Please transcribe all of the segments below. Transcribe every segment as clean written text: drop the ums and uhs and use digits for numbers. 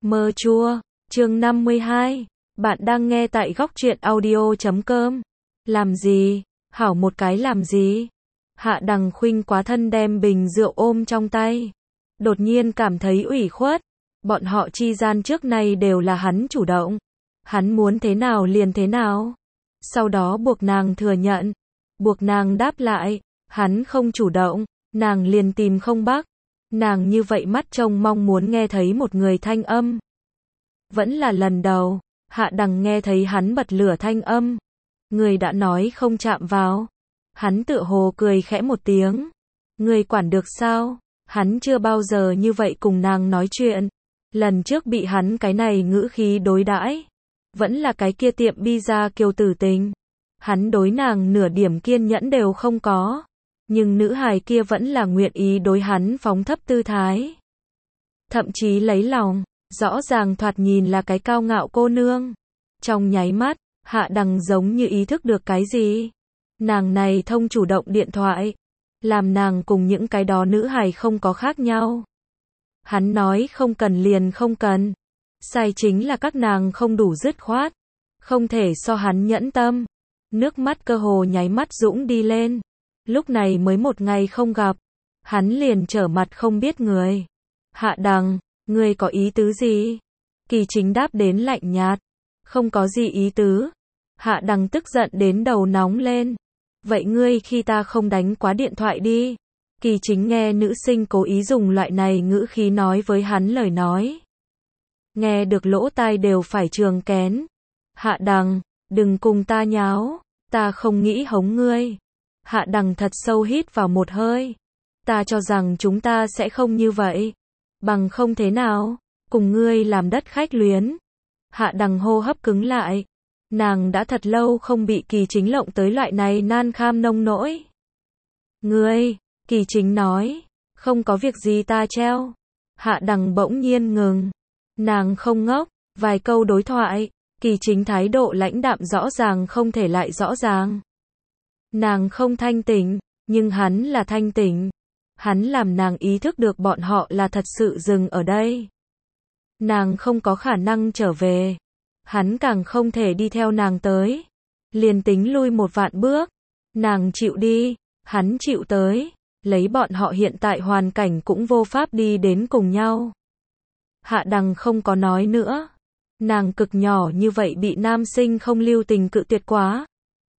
Mơ chua, chương 52. Bạn đang nghe tại góc truyện audio.com. Làm gì? Hảo một cái làm gì? Hạ Đằng Khuynh quá thân đem bình rượu ôm trong tay. Đột nhiên cảm thấy ủy khuất. Bọn họ chi gian trước nay đều là hắn chủ động. Hắn muốn thế nào liền thế nào. Sau đó buộc nàng thừa nhận. Buộc nàng đáp lại. Hắn không chủ động, nàng liền tìm không bắt. Nàng như vậy mắt trông mong muốn nghe thấy một người thanh âm. Vẫn là lần đầu, Hạ Đằng nghe thấy hắn bật lửa thanh âm. Người đã nói không chạm vào. Hắn tựa hồ cười khẽ một tiếng. Người quản được sao? Hắn chưa bao giờ như vậy cùng nàng nói chuyện. Lần trước bị hắn cái này ngữ khí đối đãi, vẫn là cái kia tiệm pizza kiều tử tình. Hắn đối nàng nửa điểm kiên nhẫn đều không có. Nhưng nữ hài kia vẫn là nguyện ý đối hắn phóng thấp tư thái. Thậm chí lấy lòng, rõ ràng thoạt nhìn là cái cao ngạo cô nương. Trong nháy mắt, Hạ Đằng giống như ý thức được cái gì. Nàng này thông chủ động điện thoại, làm nàng cùng những cái đó nữ hài không có khác nhau. Hắn nói không cần liền không cần. Sai chính là các nàng không đủ dứt khoát. Không thể so hắn nhẫn tâm. Nước mắt cơ hồ nháy mắt dũng đi lên. Lúc này mới một ngày không gặp, hắn liền trở mặt không biết người. Hạ Đằng, ngươi có ý tứ gì? Kỳ Chính đáp đến lạnh nhạt, không có gì ý tứ. Hạ Đằng tức giận đến đầu nóng lên. Vậy ngươi khi ta không đánh quá điện thoại đi. Kỳ Chính nghe nữ sinh cố ý dùng loại này ngữ khí nói với hắn lời nói. Nghe được lỗ tai đều phải trường kén. Hạ Đằng, đừng cùng ta nháo, ta không nghĩ hống ngươi. Hạ Đằng thật sâu hít vào một hơi. Ta cho rằng chúng ta sẽ không như vậy. Bằng không thế nào, cùng ngươi làm đất khách luyến. Hạ Đằng hô hấp cứng lại. Nàng đã thật lâu không bị Kỳ Chính lộng tới loại này nan kham nông nỗi. Ngươi, Kỳ Chính nói, không có việc gì ta treo. Hạ Đằng bỗng nhiên ngừng. Nàng không ngốc, vài câu đối thoại, Kỳ Chính thái độ lãnh đạm rõ ràng không thể lại rõ ràng. Nàng không thanh tỉnh, nhưng hắn là thanh tỉnh. Hắn làm nàng ý thức được bọn họ là thật sự dừng ở đây. Nàng không có khả năng trở về. Hắn càng không thể đi theo nàng tới. Liền tính lui một vạn bước. Nàng chịu đi, hắn chịu tới. Lấy bọn họ hiện tại hoàn cảnh cũng vô pháp đi đến cùng nhau. Hạ Đằng không có nói nữa. Nàng cực nhỏ như vậy bị nam sinh không lưu tình cự tuyệt quá.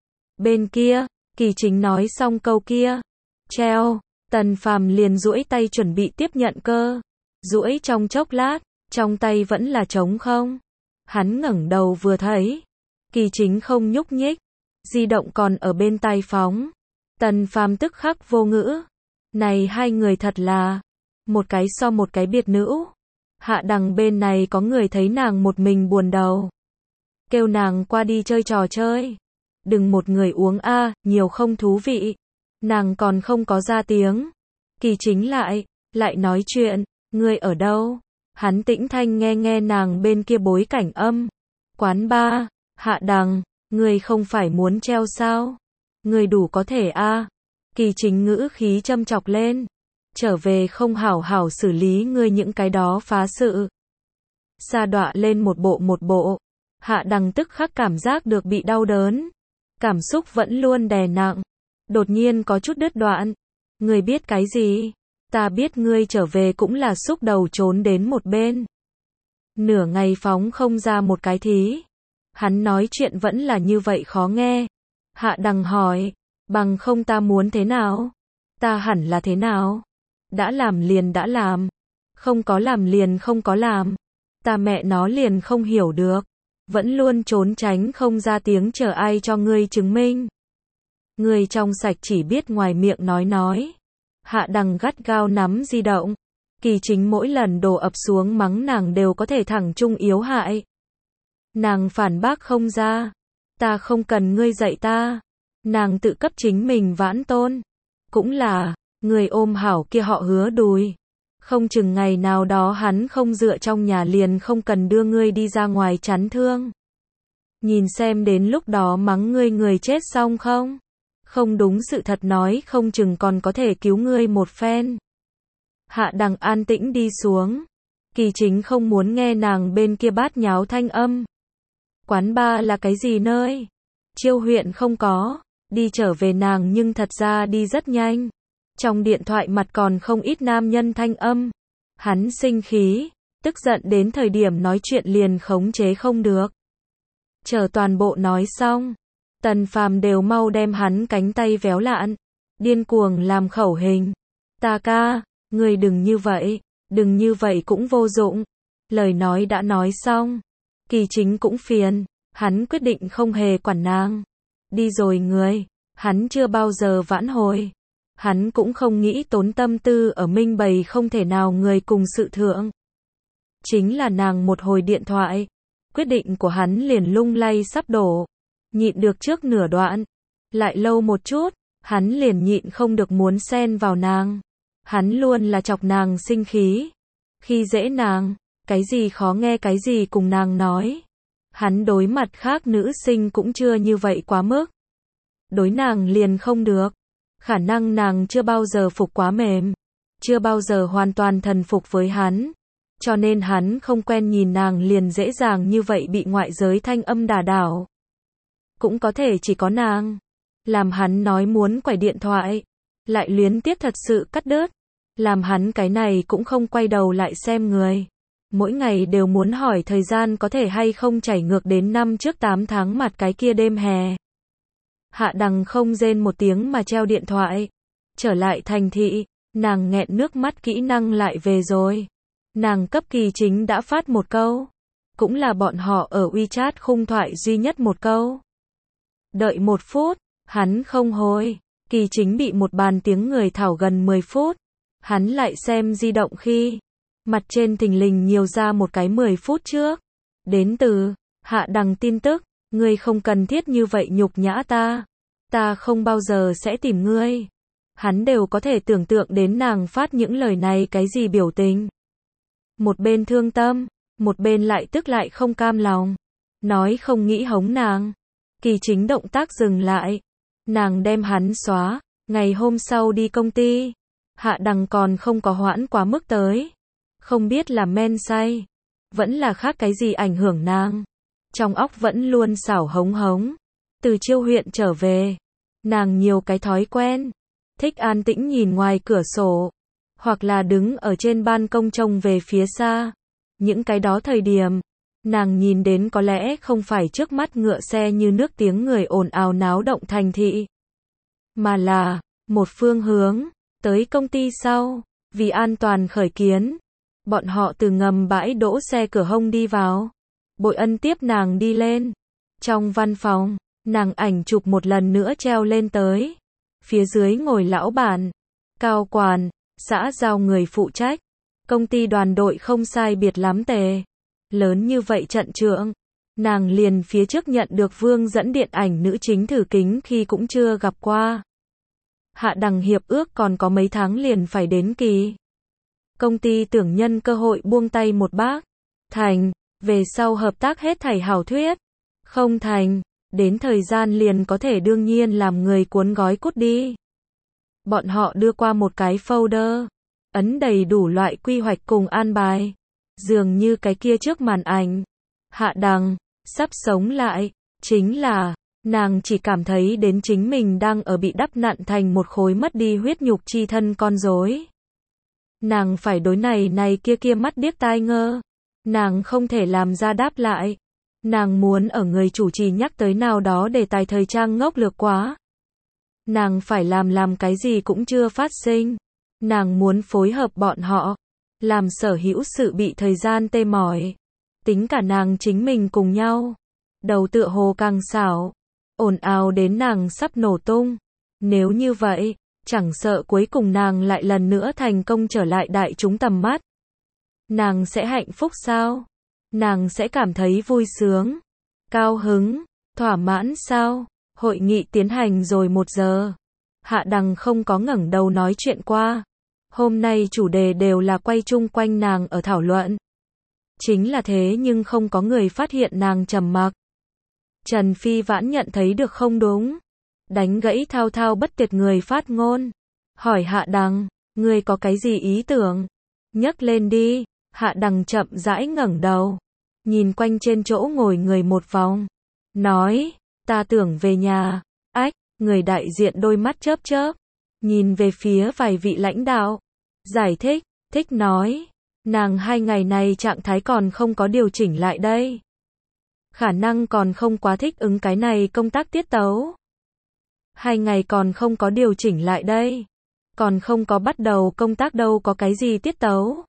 Bên kia, Kỳ Chính nói xong câu kia. Treo, Tần Phàm liền duỗi tay chuẩn bị tiếp nhận cơ. Duỗi trong chốc lát, trong tay vẫn là trống không. Hắn ngẩng đầu vừa thấy. Kỳ Chính không nhúc nhích. Di động còn ở bên tai phóng. Tần Phàm tức khắc vô ngữ. Này hai người thật là một cái so một cái biệt nữ. Hạ Đằng bên này có người thấy nàng một mình buồn đầu. Kêu nàng qua đi chơi trò chơi. Đừng một người uống a, nhiều không thú vị. Nàng còn không có ra tiếng. Kỳ Chính lại nói chuyện, ngươi ở đâu? Hắn tĩnh thanh nghe nàng bên kia bối cảnh âm. Quán bar, Hạ Đằng, ngươi không phải muốn treo sao? Ngươi đủ có thể a. Kỳ Chính ngữ khí châm chọc lên. Trở về không hảo hảo xử lý ngươi những cái đó phá sự. Sa đọa lên một bộ. Hạ Đằng tức khắc cảm giác được bị đau đớn. Cảm xúc vẫn luôn đè nặng. Đột nhiên có chút đứt đoạn. Ngươi biết cái gì? Ta biết ngươi trở về cũng là xúc đầu trốn đến một bên. Nửa ngày phóng không ra một cái thí. Hắn nói chuyện vẫn là như vậy khó nghe. Hạ Đằng hỏi. Bằng không ta muốn thế nào? Ta hẳn là thế nào? Đã làm liền đã làm. Không có làm liền không có làm. Ta mẹ nó liền không hiểu được. Vẫn luôn trốn tránh không ra tiếng chờ ai cho ngươi chứng minh. Ngươi trong sạch chỉ biết ngoài miệng nói. Hạ Đằng gắt gao nắm di động. Kỳ Chính mỗi lần đổ ập xuống mắng nàng đều có thể thẳng trung yếu hại. Nàng phản bác không ra. Ta không cần ngươi dạy ta. Nàng tự cấp chính mình vãn tôn. Cũng là, người ôm hảo kia họ Hứa đùi. Không chừng ngày nào đó hắn không dựa trong nhà liền không cần đưa ngươi đi ra ngoài chắn thương. Nhìn xem đến lúc đó mắng ngươi người chết xong không? Không đúng sự thật nói không chừng còn có thể cứu ngươi một phen. Hạ Đằng an tĩnh đi xuống. Kỳ Chính không muốn nghe nàng bên kia bát nháo thanh âm. Quán bar là cái gì nơi? Chiêu huyện không có. Đi trở về nàng nhưng thật ra đi rất nhanh. Trong điện thoại mặt còn không ít nam nhân thanh âm. Hắn sinh khí, tức giận đến thời điểm nói chuyện liền khống chế không được. Chờ toàn bộ nói xong, Tần Phàm đều mau đem hắn cánh tay véo lạn, điên cuồng làm khẩu hình. Ta ca, ngươi đừng như vậy cũng vô dụng. Lời nói đã nói xong, Kỳ Chính cũng phiền, hắn quyết định không hề quản nàng. Đi rồi người, hắn chưa bao giờ vãn hồi. Hắn cũng không nghĩ tốn tâm tư ở minh bày không thể nào người cùng sự thượng. Chính là nàng một hồi điện thoại, quyết định của hắn liền lung lay sắp đổ. Nhịn được trước nửa đoạn, lại lâu một chút, hắn liền nhịn không được muốn xen vào nàng. Hắn luôn là chọc nàng sinh khí, khi dễ nàng, cái gì khó nghe cái gì cùng nàng nói. Hắn đối mặt khác nữ sinh cũng chưa như vậy quá mức. Đối nàng liền không được. Khả năng nàng chưa bao giờ phục quá mềm, chưa bao giờ hoàn toàn thần phục với hắn. Cho nên hắn không quen nhìn nàng liền dễ dàng như vậy bị ngoại giới thanh âm đả đảo. Cũng có thể chỉ có nàng làm hắn nói muốn quải điện thoại, lại luyến tiếc thật sự cắt đứt, làm hắn cái này cũng không quay đầu lại xem người. Mỗi ngày đều muốn hỏi thời gian có thể hay không chảy ngược đến năm trước 8 tháng mặt cái kia đêm hè. Hạ Đằng không rên một tiếng mà treo điện thoại. Trở lại thành thị, nàng nghẹn nước mắt kỹ năng lại về rồi. Nàng cấp Kỳ Chính đã phát một câu. Cũng là bọn họ ở WeChat khung thoại duy nhất một câu. Đợi 1 phút, hắn không hồi. Kỳ Chính bị một bàn tiếng người thảo gần 10 phút. Hắn lại xem di động khi mặt trên thình lình nhiều ra một cái 10 phút trước. Đến từ Hạ Đằng tin tức. Ngươi không cần thiết như vậy nhục nhã ta. Ta không bao giờ sẽ tìm ngươi. Hắn đều có thể tưởng tượng đến nàng phát những lời này cái gì biểu tình. Một bên thương tâm, một bên lại tức lại không cam lòng. Nói không nghĩ hống nàng. Kỳ Chính động tác dừng lại. Nàng đem hắn xóa. Ngày hôm sau đi công ty. Hạ Đằng còn không có hoãn quá mức tới. Không biết là men say, vẫn là khác cái gì ảnh hưởng nàng. Trong óc vẫn luôn xảo hống hống. Từ Chiêu huyện trở về, nàng nhiều cái thói quen. Thích an tĩnh nhìn ngoài cửa sổ, hoặc là đứng ở trên ban công trông về phía xa. Những cái đó thời điểm, nàng nhìn đến có lẽ không phải trước mắt ngựa xe như nước tiếng người ồn ào náo động thành thị, mà là một phương hướng, tới công ty sau. Vì an toàn khởi kiến, bọn họ từ ngầm bãi đỗ xe cửa hông đi vào. Bội Ân tiếp nàng đi lên. Trong văn phòng, nàng ảnh chụp một lần nữa treo lên tới. Phía dưới ngồi lão bản, cao quản, xã giao người phụ trách. Công ty đoàn đội không sai biệt lắm tề. Lớn như vậy trận trượng. Nàng liền phía trước nhận được Vương dẫn điện ảnh nữ chính thử kính khi cũng chưa gặp qua. Hạ Đằng hiệp ước còn có mấy tháng liền phải đến kỳ. Công ty tưởng nhân cơ hội buông tay một bác. Thành, về sau hợp tác hết thảy hảo thuyết. Không thành, đến thời gian liền có thể đương nhiên làm người cuốn gói cút đi. Bọn họ đưa qua một cái folder, ấn đầy đủ loại quy hoạch cùng an bài. Dường như cái kia trước màn ảnh. Hạ Đằng, sắp sống lại, chính là, nàng chỉ cảm thấy đến chính mình đang ở bị đắp nặn thành một khối mất đi huyết nhục chi thân con rối. Nàng phải đối này kia mắt điếc tai ngơ. Nàng không thể làm ra đáp lại. Nàng muốn ở người chủ trì nhắc tới nào đó để tài thời trang ngốc lược quá. Nàng phải làm cái gì cũng chưa phát sinh. Nàng muốn phối hợp bọn họ, làm sở hữu sự bị thời gian tê mỏi. Tính cả nàng chính mình cùng nhau. Đầu tựa hồ càng xảo, ồn ào đến nàng sắp nổ tung. Nếu như vậy, chẳng sợ cuối cùng nàng lại lần nữa thành công trở lại đại chúng tầm mắt. Nàng sẽ hạnh phúc sao? Nàng sẽ cảm thấy vui sướng, cao hứng, thỏa mãn sao? Hội nghị tiến hành rồi 1 giờ. Hạ Đằng không có ngẩng đầu nói chuyện qua. Hôm nay chủ đề đều là quay chung quanh nàng ở thảo luận. Chính là thế nhưng không có người phát hiện nàng trầm mặc. Trần Phi Vãn nhận thấy được không đúng. Đánh gãy thao thao bất tuyệt người phát ngôn. Hỏi Hạ Đằng, ngươi có cái gì ý tưởng? Nhấc lên đi. Hạ Đằng chậm rãi ngẩng đầu, nhìn quanh trên chỗ ngồi người một vòng, nói, ta tưởng về nhà. Ách, người đại diện đôi mắt chớp chớp, nhìn về phía vài vị lãnh đạo, giải thích nói, nàng 2 ngày này trạng thái còn không có điều chỉnh lại đây. Khả năng còn không quá thích ứng cái này công tác tiết tấu. 2 ngày còn không có điều chỉnh lại đây. Còn không có bắt đầu công tác đâu có cái gì tiết tấu.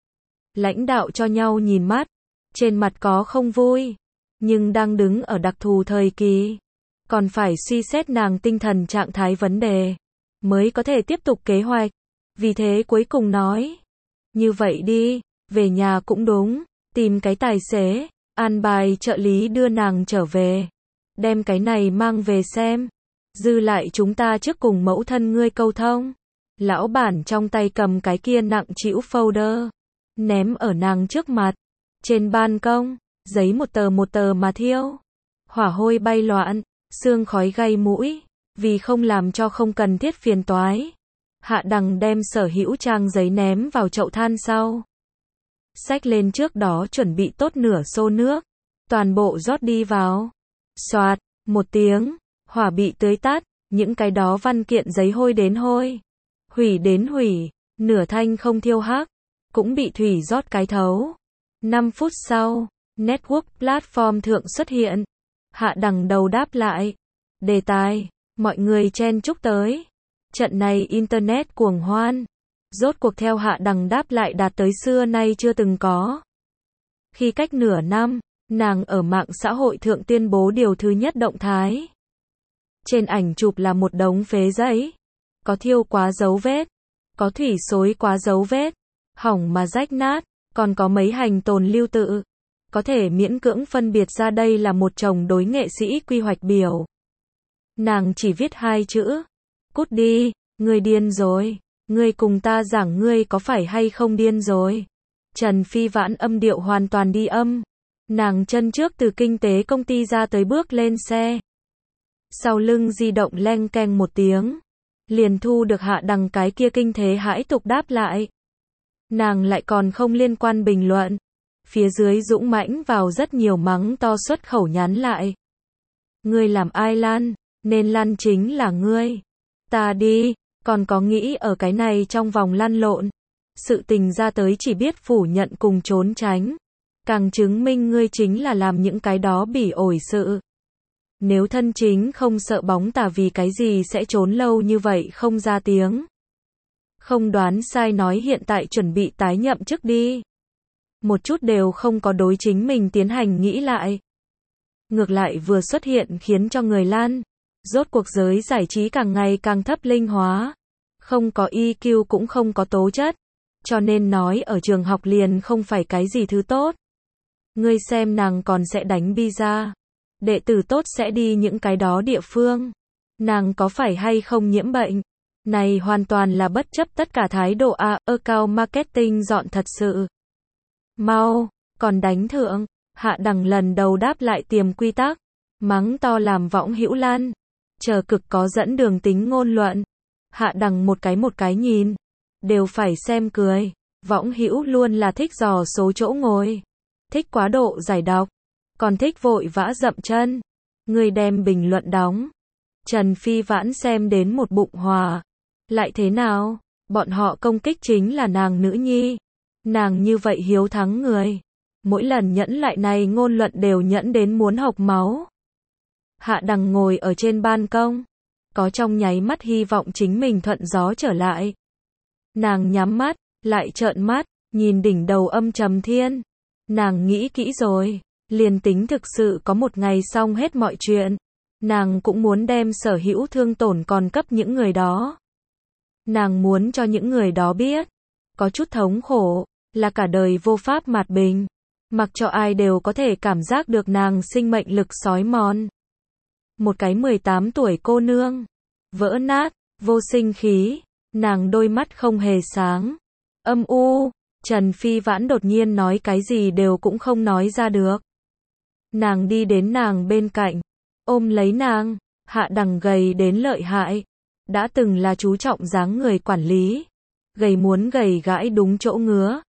Lãnh đạo cho nhau nhìn mắt, trên mặt có không vui, nhưng đang đứng ở đặc thù thời kỳ, còn phải suy xét nàng tinh thần trạng thái vấn đề, mới có thể tiếp tục kế hoạch. Vì thế cuối cùng nói, như vậy đi, về nhà cũng đúng, tìm cái tài xế, an bài trợ lý đưa nàng trở về, đem cái này mang về xem, dư lại chúng ta trước cùng mẫu thân ngươi câu thông. Lão bản trong tay cầm cái kia nặng trĩu folder, ném ở nàng trước mặt, trên ban công, giấy một tờ mà thiêu, hỏa hôi bay loạn, sương khói gây mũi, vì không làm cho không cần thiết phiền toái. Hạ Đằng đem sở hữu trang giấy ném vào chậu than sau. Xách lên trước đó chuẩn bị tốt nửa xô nước, toàn bộ rót đi vào. Xoạt, một tiếng, hỏa bị tưới tắt, những cái đó văn kiện giấy hôi đến hôi, hủy đến hủy, nửa thanh không thiêu hắc, cũng bị thủy rót cái thấu. 5 phút sau, network platform thượng xuất hiện. Hạ Đằng đầu đáp lại. Đề tài, mọi người chen chúc tới. Trận này internet cuồng hoan. Rốt cuộc theo Hạ Đằng đáp lại đạt tới xưa nay chưa từng có. Khi cách nửa năm, nàng ở mạng xã hội thượng tuyên bố điều thứ nhất động thái. Trên ảnh chụp là một đống phế giấy. Có thiêu quá dấu vết, có thủy xối quá dấu vết, hỏng mà rách nát, còn có mấy hành tồn lưu tự. Có thể miễn cưỡng phân biệt ra đây là một chồng đối nghệ sĩ quy hoạch biểu. Nàng chỉ viết 2 chữ. Cút đi, ngươi điên rồi. Ngươi cùng ta giảng ngươi có phải hay không điên rồi. Trần Phi Vãn âm điệu hoàn toàn đi âm. Nàng chân trước từ kinh tế công ty ra tới bước lên xe. Sau lưng di động leng keng một tiếng. Liền thu được Hạ Đằng cái kia kinh thế hãi tục đáp lại. Nàng lại còn không liên quan bình luận. Phía dưới dũng mãnh vào rất nhiều mắng to xuất khẩu nhắn lại. Ngươi làm ai lăn, nên lăn chính là ngươi. Ta đi, còn có nghĩ ở cái này trong vòng lăn lộn. Sự tình ra tới chỉ biết phủ nhận cùng trốn tránh. Càng chứng minh ngươi chính là làm những cái đó bỉ ổi sự. Nếu thân chính không sợ bóng tà vì cái gì sẽ trốn lâu như vậy không ra tiếng. Không đoán sai nói hiện tại chuẩn bị tái nhậm chức đi. Một chút đều không có đối chính mình tiến hành nghĩ lại. Ngược lại vừa xuất hiện khiến cho người lan. Rốt cuộc giới giải trí càng ngày càng thấp linh hóa. Không có EQ cũng không có tố chất. Cho nên nói ở trường học liền không phải cái gì thứ tốt. Ngươi xem nàng còn sẽ đánh pizza. Đệ tử tốt sẽ đi những cái đó địa phương. Nàng có phải hay không nhiễm bệnh? Này hoàn toàn là bất chấp tất cả thái độ account marketing dọn thật sự. Mau, còn đánh thượng. Hạ Đằng lần đầu đáp lại tiềm quy tắc. Mắng to làm võng hữu lan. Chờ cực có dẫn đường tính ngôn luận. Hạ Đằng một cái nhìn. Đều phải xem cười. Võng hữu luôn là thích dò số chỗ ngồi. Thích quá độ giải đọc. Còn thích vội vã dậm chân. Người đem bình luận đóng. Trần Phi Vãn xem đến một bụng hòa. Lại thế nào? Bọn họ công kích chính là nàng nữ nhi. Nàng như vậy hiếu thắng người. Mỗi lần nhẫn lại này ngôn luận đều nhẫn đến muốn hộc máu. Hạ Đằng ngồi ở trên ban công. Có trong nháy mắt hy vọng chính mình thuận gió trở lại. Nàng nhắm mắt, lại trợn mắt, nhìn đỉnh đầu âm trầm thiên. Nàng nghĩ kỹ rồi. Liền tính thực sự có một ngày xong hết mọi chuyện. Nàng cũng muốn đem sở hữu thương tổn còn cấp những người đó. Nàng muốn cho những người đó biết. Có chút thống khổ. Là cả đời vô pháp mạt bình. Mặc cho ai đều có thể cảm giác được nàng sinh mệnh lực xói mòn. Một cái 18 tuổi cô nương. Vỡ nát, vô sinh khí. Nàng đôi mắt không hề sáng. Âm u. Trần Phi Vãn đột nhiên nói cái gì đều cũng không nói ra được. Nàng đi đến nàng bên cạnh. Ôm lấy nàng. Hạ Đằng gầy đến lợi hại. Đã từng là chú trọng dáng người quản lý. Gầy muốn gầy gãi đúng chỗ ngứa.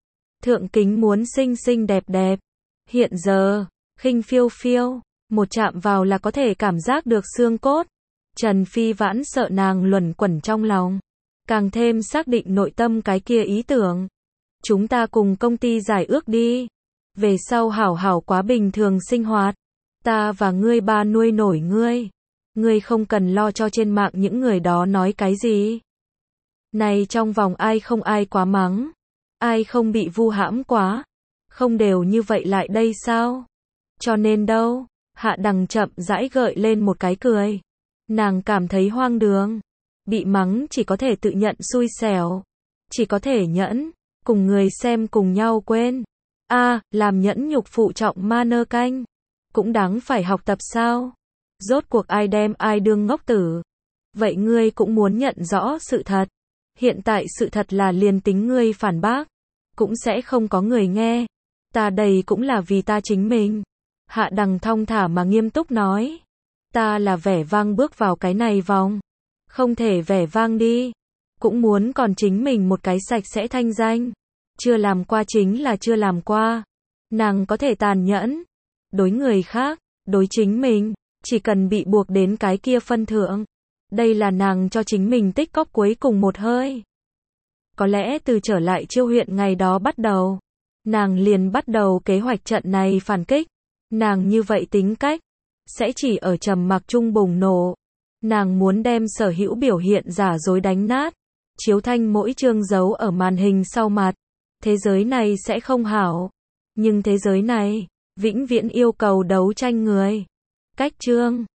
Thượng kính muốn xinh xinh đẹp đẹp. Hiện giờ, khinh phiêu phiêu, một chạm vào là có thể cảm giác được xương cốt. Trần Phi Vãn sợ nàng luẩn quẩn trong lòng, càng thêm xác định nội tâm cái kia ý tưởng. Chúng ta cùng công ty giải ước đi. Về sau hảo hảo quá bình thường sinh hoạt. Ta và ngươi ba nuôi nổi ngươi. Ngươi không cần lo cho trên mạng những người đó nói cái gì. Này trong vòng ai không ai quá mắng. Ai không bị vu hãm quá. Không đều như vậy lại đây sao? Cho nên đâu. Hạ Đằng chậm rãi gợi lên một cái cười. Nàng cảm thấy hoang đường. Bị mắng chỉ có thể tự nhận xui xẻo. Chỉ có thể nhẫn. Cùng người xem cùng nhau quên. Làm nhẫn nhục phụ trọng ma nơ canh. Cũng đáng phải học tập sao? Rốt cuộc ai đem ai đương ngốc tử. Vậy ngươi cũng muốn nhận rõ sự thật. Hiện tại sự thật là liền tính ngươi phản bác. Cũng sẽ không có người nghe. Ta đây cũng là vì ta chính mình. Hạ Đằng thong thả mà nghiêm túc nói. Ta là vẻ vang bước vào cái này vòng. Không thể vẻ vang đi. Cũng muốn còn chính mình một cái sạch sẽ thanh danh. Chưa làm qua chính là chưa làm qua. Nàng có thể tàn nhẫn. Đối người khác, đối chính mình. Chỉ cần bị buộc đến cái kia phân thượng. Đây là nàng cho chính mình tích cóp cuối cùng một hơi. Có lẽ từ trở lại Chiêu huyện ngày đó bắt đầu. Nàng liền bắt đầu kế hoạch trận này phản kích. Nàng như vậy tính cách. Sẽ chỉ ở trầm mặc chung bùng nổ. Nàng muốn đem sở hữu biểu hiện giả dối đánh nát. Chiếu thanh mỗi chương giấu ở màn hình sau mặt. Thế giới này sẽ không hảo. Nhưng thế giới này, vĩnh viễn yêu cầu đấu tranh người. Cách chương